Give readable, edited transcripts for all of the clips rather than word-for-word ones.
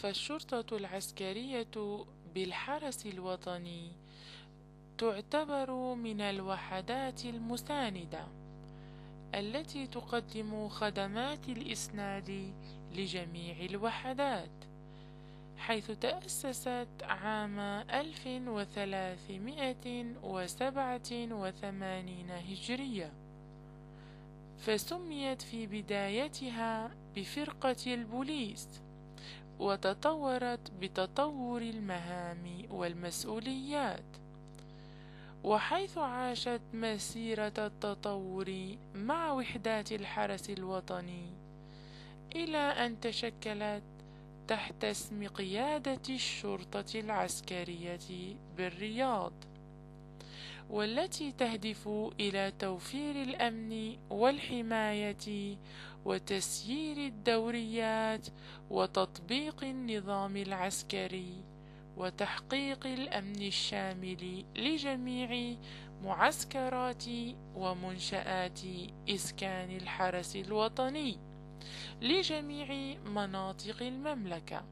فالشرطة العسكرية بالحرس الوطني تعتبر من الوحدات المساندة التي تقدم خدمات الإسناد لجميع الوحدات، حيث تأسست عام 1387 هجرية، فسميت في بدايتها بفرقة البوليس، وتطورت بتطور المهام والمسؤوليات. وحيث عاشت مسيرة التطور مع وحدات الحرس الوطني إلى أن تشكلت تحت اسم قيادة الشرطة العسكرية بالرياض، والتي تهدف إلى توفير الأمن والحماية وتسيير الدوريات وتطبيق النظام العسكري وتحقيق الأمن الشامل لجميع معسكرات ومنشآت إسكان الحرس الوطني لجميع مناطق المملكة،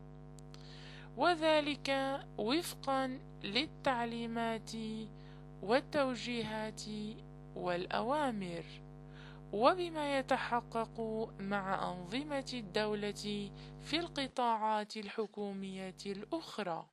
وذلك وفقا للتعليمات والتوجيهات والأوامر، وبما يتحقق مع أنظمة الدولة في القطاعات الحكومية الأخرى.